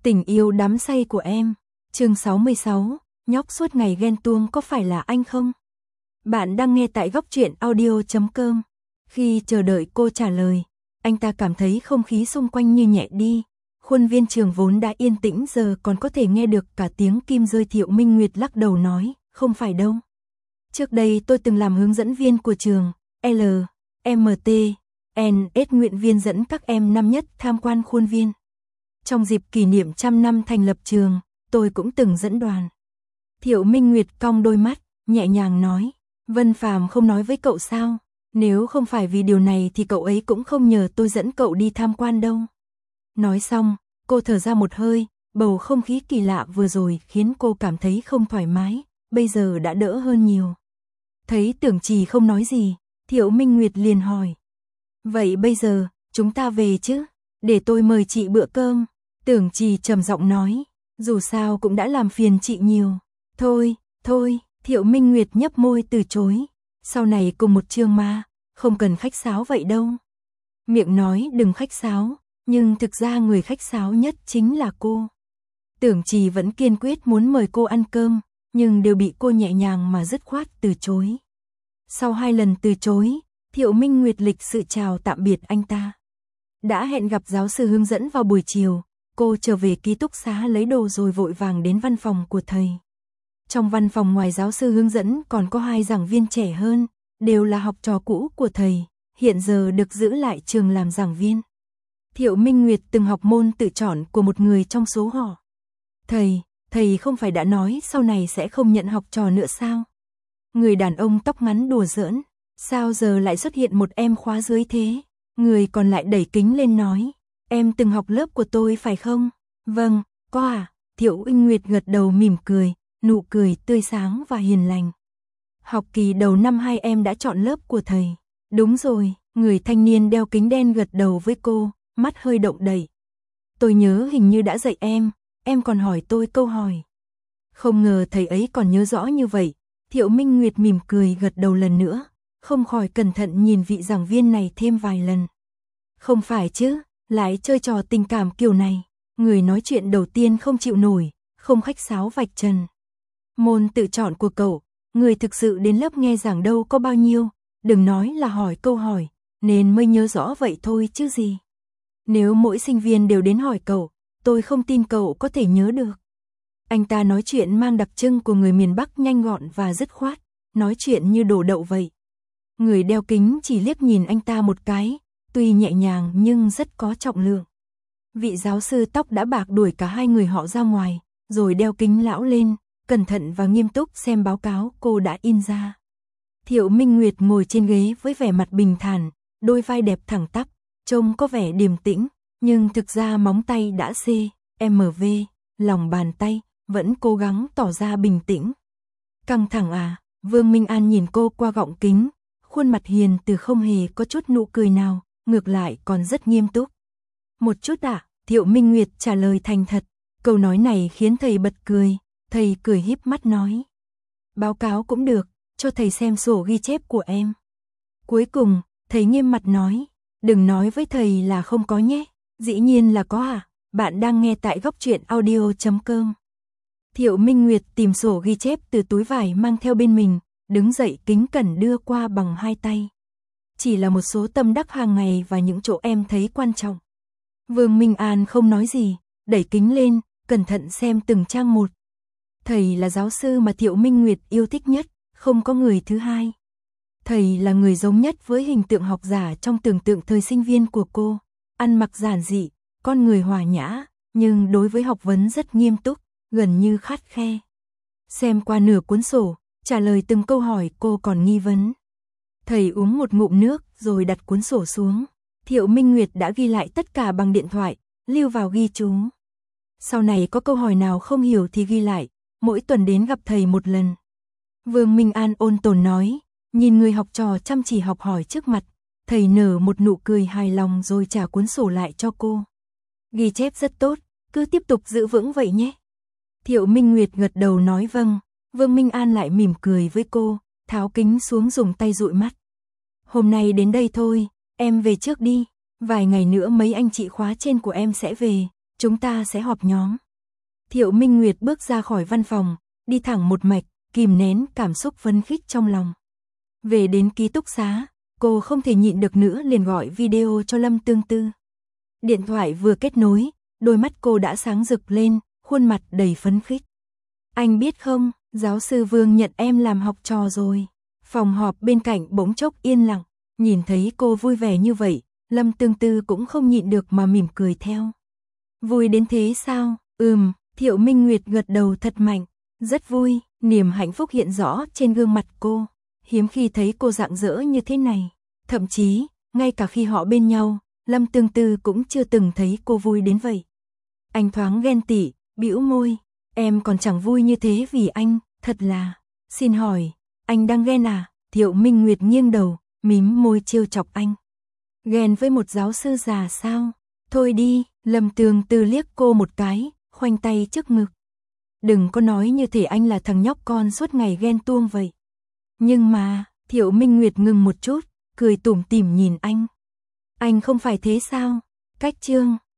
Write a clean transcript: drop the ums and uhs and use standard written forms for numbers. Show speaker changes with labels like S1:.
S1: Tình yêu đắm say của em. Chương 66, nhóc suốt ngày ghen tuông có phải là anh không? Bạn đang nghe tại góc truyện audio.com. Khi chờ đợi cô trả lời, anh ta cảm thấy không khí xung quanh như nhẹ đi. Khuôn viên trường vốn đã yên tĩnh giờ còn có thể nghe được cả tiếng kim rơi. Thiệu Minh Nguyệt lắc đầu nói, không phải đâu. Trước đây tôi từng làm hướng dẫn viên của trường LMT, NS nguyện viên dẫn các em năm nhất tham quan khuôn viên. Trong dịp kỷ niệm 100 năm thành lập trường, tôi cũng từng dẫn đoàn. Thiệu Minh Nguyệt cong đôi mắt, nhẹ nhàng nói, Vân Phàm không nói với cậu sao? Nếu không phải vì điều này thì cậu ấy cũng không nhờ tôi dẫn cậu đi tham quan đâu. Nói xong, cô thở ra một hơi, bầu không khí kỳ lạ vừa rồi khiến cô cảm thấy không thoải mái, bây giờ đã đỡ hơn nhiều. Thấy Tưởng Trì không nói gì, Thiệu Minh Nguyệt liền hỏi. Vậy bây giờ, chúng ta về chứ? Để tôi mời chị bữa cơm. Tưởng Trì trầm giọng nói, dù sao cũng đã làm phiền chị nhiều. Thôi, Thiệu Minh Nguyệt nhấp môi từ chối. Sau này cùng một trường mà, không cần khách sáo vậy đâu. Miệng nói đừng khách sáo, nhưng thực ra người khách sáo nhất chính là cô. Tưởng Trì vẫn kiên quyết muốn mời cô ăn cơm, nhưng đều bị cô nhẹ nhàng mà dứt khoát từ chối. Sau 2 lần từ chối, Thiệu Minh Nguyệt lịch sự chào tạm biệt anh ta. Đã hẹn gặp giáo sư hướng dẫn vào buổi chiều, cô trở về ký túc xá lấy đồ rồi vội vàng đến văn phòng của thầy. Trong văn phòng ngoài giáo sư hướng dẫn còn có 2 giảng viên trẻ hơn, đều là học trò cũ của thầy, hiện giờ được giữ lại trường làm giảng viên. Thiệu Minh Nguyệt từng học môn tự chọn của một người trong số họ. Thầy không phải đã nói sau này sẽ không nhận học trò nữa sao? Người đàn ông tóc ngắn đùa giỡn, sao giờ lại xuất hiện một em khóa dưới thế? Người còn lại đẩy kính lên nói, em từng học lớp của tôi phải không? Vâng, có à? Thiệu Minh Nguyệt gật đầu mỉm cười, nụ cười tươi sáng và hiền lành. Học kỳ đầu năm 2 em đã chọn lớp của thầy. Đúng rồi, người thanh niên đeo kính đen gật đầu với cô, mắt hơi động đậy. Tôi nhớ hình như đã dạy em còn hỏi tôi câu hỏi. Không ngờ thầy ấy còn nhớ rõ như vậy. Thiệu Minh Nguyệt mỉm cười gật đầu lần nữa, không khỏi cẩn thận nhìn vị giảng viên này thêm vài lần. Không phải chứ, lại chơi trò tình cảm kiểu này. Người nói chuyện đầu tiên không chịu nổi, không khách sáo vạch trần. Môn tự chọn của cậu, người thực sự đến lớp nghe giảng đâu có bao nhiêu, đừng nói là hỏi câu hỏi, nên mới nhớ rõ vậy thôi chứ gì. Nếu mỗi sinh viên đều đến hỏi cậu, tôi không tin cậu có thể nhớ được. Anh ta nói chuyện mang đặc trưng của người miền Bắc, nhanh gọn và dứt khoát, nói chuyện như đổ đậu vậy. Người đeo kính chỉ liếc nhìn anh ta một cái, tuy nhẹ nhàng nhưng rất có trọng lượng. Vị giáo sư tóc đã bạc đuổi cả 2 người họ ra ngoài, rồi đeo kính lão lên, cẩn thận và nghiêm túc xem báo cáo cô đã in ra. Thiệu Minh Nguyệt ngồi trên ghế với vẻ mặt bình thản, đôi vai đẹp thẳng tắp, trông có vẻ điềm tĩnh, nhưng thực ra móng tay đã CMV, lòng bàn tay vẫn cố gắng tỏ ra bình tĩnh. Căng thẳng à? Vương Minh An nhìn cô qua gọng kính, khuôn mặt hiền từ không hề có chút nụ cười nào, ngược lại còn rất nghiêm túc. Một chút ạ, Thiệu Minh Nguyệt trả lời thành thật. Câu nói này khiến thầy bật cười, thầy cười híp mắt nói. Báo cáo cũng được, cho thầy xem sổ ghi chép của em. Cuối cùng, thầy nghiêm mặt nói, đừng nói với thầy là không có nhé. Dĩ nhiên là có à, bạn đang nghe tại góc truyện audio.com. Thiệu Minh Nguyệt tìm sổ ghi chép từ túi vải mang theo bên mình, đứng dậy kính cẩn đưa qua bằng 2 tay. Chỉ là một số tâm đắc hàng ngày và những chỗ em thấy quan trọng. Vương Minh An không nói gì, đẩy kính lên, cẩn thận xem từng trang một. Thầy là giáo sư mà Thiệu Minh Nguyệt yêu thích nhất, không có người thứ hai. Thầy là người giống nhất với hình tượng học giả trong tưởng tượng thời sinh viên của cô, ăn mặc giản dị, con người hòa nhã, nhưng đối với học vấn rất nghiêm túc, gần như khắt khe. Xem qua nửa cuốn sổ, trả lời từng câu hỏi cô còn nghi vấn. Thầy uống một ngụm nước rồi đặt cuốn sổ xuống. Thiệu Minh Nguyệt đã ghi lại tất cả bằng điện thoại, lưu vào ghi chú. Sau này có câu hỏi nào không hiểu thì ghi lại, mỗi tuần đến gặp thầy một lần. Vương Minh An ôn tồn nói, nhìn người học trò chăm chỉ học hỏi trước mặt, thầy nở một nụ cười hài lòng rồi trả cuốn sổ lại cho cô. Ghi chép rất tốt, cứ tiếp tục giữ vững vậy nhé. Thiệu Minh Nguyệt gật đầu nói vâng, Vương Minh An lại mỉm cười với cô, tháo kính xuống dùng tay dụi mắt. Hôm nay đến đây thôi, em về trước đi, vài ngày nữa mấy anh chị khóa trên của em sẽ về, chúng ta sẽ họp nhóm. Thiệu Minh Nguyệt bước ra khỏi văn phòng, đi thẳng một mạch, kìm nén cảm xúc phấn khích trong lòng. Về đến ký túc xá, cô không thể nhịn được nữa liền gọi video cho Lâm Tương Tư. Điện thoại vừa kết nối, đôi mắt cô đã sáng rực lên, khuôn mặt đầy phấn khích. Anh biết không, giáo sư Vương nhận em làm học trò rồi. Phòng họp bên cạnh bỗng chốc yên lặng, nhìn thấy cô vui vẻ như vậy, Lâm Tương Tư cũng không nhịn được mà mỉm cười theo. Vui đến thế sao? Thiệu Minh Nguyệt gật đầu thật mạnh, rất vui, niềm hạnh phúc hiện rõ trên gương mặt cô. Hiếm khi thấy cô rạng rỡ như thế này, thậm chí, ngay cả khi họ bên nhau, Lâm Tương Tư cũng chưa từng thấy cô vui đến vậy. Anh thoáng ghen tị, bĩu môi, em còn chẳng vui như thế vì anh, thật là, xin hỏi, anh đang ghen à? Thiệu Minh Nguyệt nghiêng đầu, mím môi trêu chọc anh. Ghen với một giáo sư già sao? Thôi đi, Lâm Tương Tư liếc cô một cái, khoanh tay trước ngực. Đừng có nói như thể anh là thằng nhóc con suốt ngày ghen tuông vậy. Nhưng mà, Thiệu Minh Nguyệt ngừng một chút, cười tủm tỉm nhìn anh. Anh không phải thế sao? Cách chương